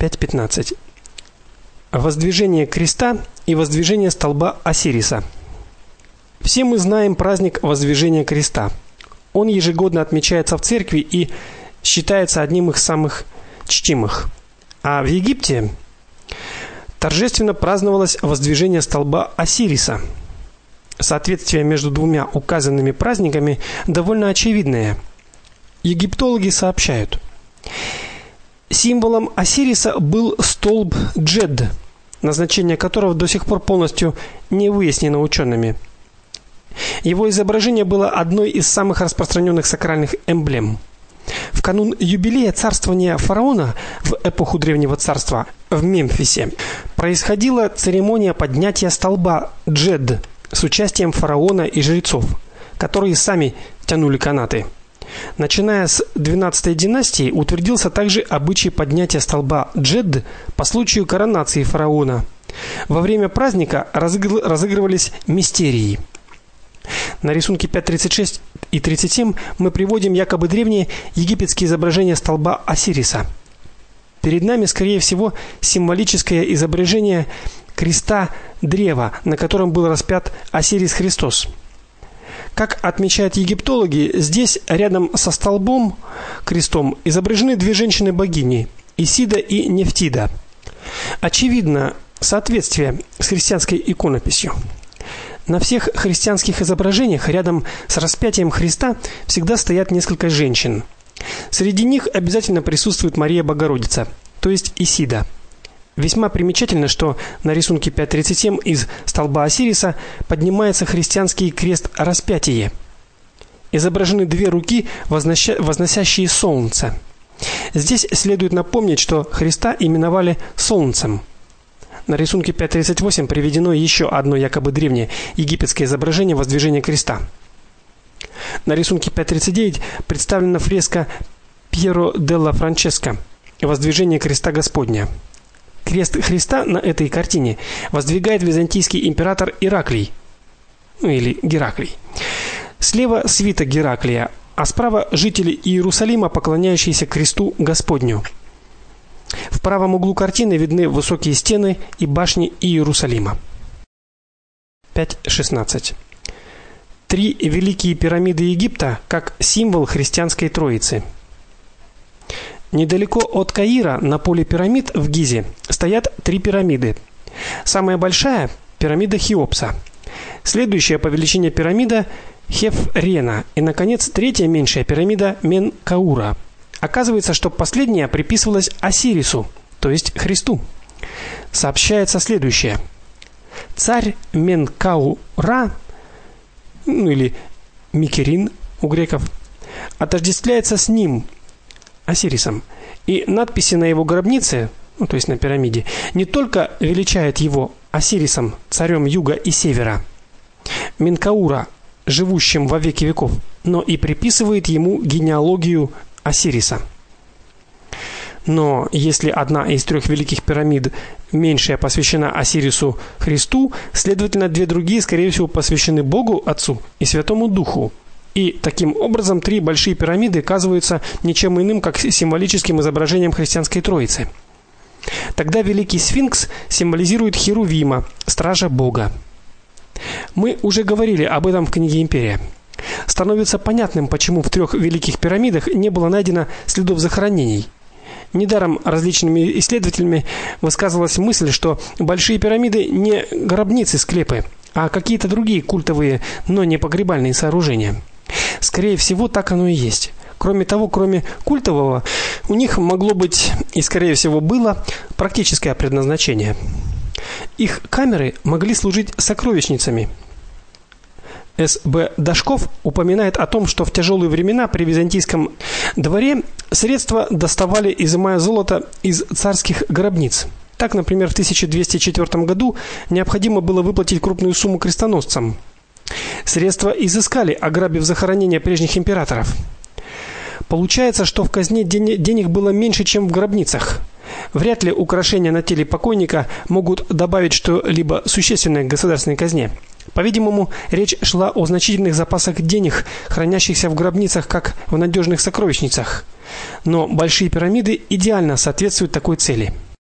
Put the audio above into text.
5:15. Воздвижение креста и воздвижение столба Осириса. Все мы знаем праздник воздвижения креста. Он ежегодно отмечается в церкви и считается одним из самых чтимых. А в Египте торжественно праздновалось воздвижение столба Осириса. Соответствие между двумя указанными праздниками довольно очевидное. Египтологи сообщают: символом Осириса был столб Джед, назначение которого до сих пор полностью не выяснено учеными. Его изображение было одной из самых распространенных сакральных эмблем. В канун юбилея царствования фараона в эпоху Древнего Царства в Мемфисе происходила церемония поднятия столба Джед с участием фараона и жрецов, которые сами тянули канаты. Начиная с 12-й династии утвердился также обычай поднятия столба Джед по случаю коронации фараона. Во время праздника разыгрывались мистерии. На рисунке 5.36 и 37 мы приводим якобы древние египетские изображения столба Осириса. Перед нами, скорее всего, символическое изображение креста древа, на котором был распят Осирис Христос. Как отмечают египтологи, здесь рядом со столбом, крестом, изображены две женщины-богини – Исида и Нефтида. Очевидно соответствие с христианской иконописью. На всех христианских изображениях рядом с распятием Христа всегда стоят несколько женщин. Среди них обязательно присутствует Мария Богородица, то есть Исида. Весьма примечательно, что на рисунке 5.37 из столба Осириса поднимается христианский крест распятие. Изображены две руки, возносящие солнце. Здесь следует напомнить, что Христа именовали солнцем. На рисунке 5.38 приведено еще одно якобы древнее египетское изображение воздвижения креста. На рисунке 5.39 представлена фреска Пьеро делла Франческо «Воздвижение креста Господня». Крест Христа на этой картине воздвигает византийский император Ираклий, или Гераклий. Слева свита Гераклия, а справа жители Иерусалима, поклоняющиеся кресту Господню. В правом углу картины видны высокие стены и башни Иерусалима. 5.16. Три великие пирамиды Египта как символ христианской Троицы. Недалеко от Каира, на поле пирамид в Гизе, стоят три пирамиды. Самая большая пирамида Хеопса. Следующая по величине пирамида Хефрена и наконец третья меньшая пирамида Менкаура. Оказывается, что последняя приписывалась Осирису, то есть Христу. Сообщается следующее: царь Менкаура, или Микерин у греков, отождествляется с ним, Осирисом, и надписи на его гробнице, то есть на пирамиде, не только величают его Осирисом, царем юга и севера, Менкаура, живущим во веки веков, но и приписывает ему генеалогию Осириса. Но если одна из трех великих пирамид, меньшая, посвящена Осирису Христу, следовательно, две другие, скорее всего, посвящены Богу Отцу и Святому Духу. И таким образом три большие пирамиды оказываются ничем иным, как символическим изображением христианской Троицы. Тогда великий сфинкс символизирует Херувима, стража Бога. Мы уже говорили об этом в книге Империя. Становится понятным, почему в трех великих пирамидах не было найдено следов захоронений. Недаром различными исследователями высказывалась мысль, что большие пирамиды не гробницы-склепы, а какие-то другие культовые, но не погребальные сооружения. Скорее всего, так оно и есть. Кроме того, кроме культового, у них могло быть и, скорее всего, было практическое предназначение. Их камеры могли служить сокровищницами. С.Б. Дашков упоминает о том, что в тяжелые времена при византийском дворе средства доставали, изымая золото из царских гробниц. Так, например, в 1204 году необходимо было выплатить крупную сумму крестоносцам. Средства изыскали, ограбив захоронения прежних императоров. Получается, что в казне денег было меньше, чем в гробницах. Вряд ли украшения на теле покойника могут добавить что-либо существенное к государственной казне. По-видимому, речь шла о значительных запасах денег, хранящихся в гробницах, как в надежных сокровищницах. Но большие пирамиды идеально соответствуют такой цели.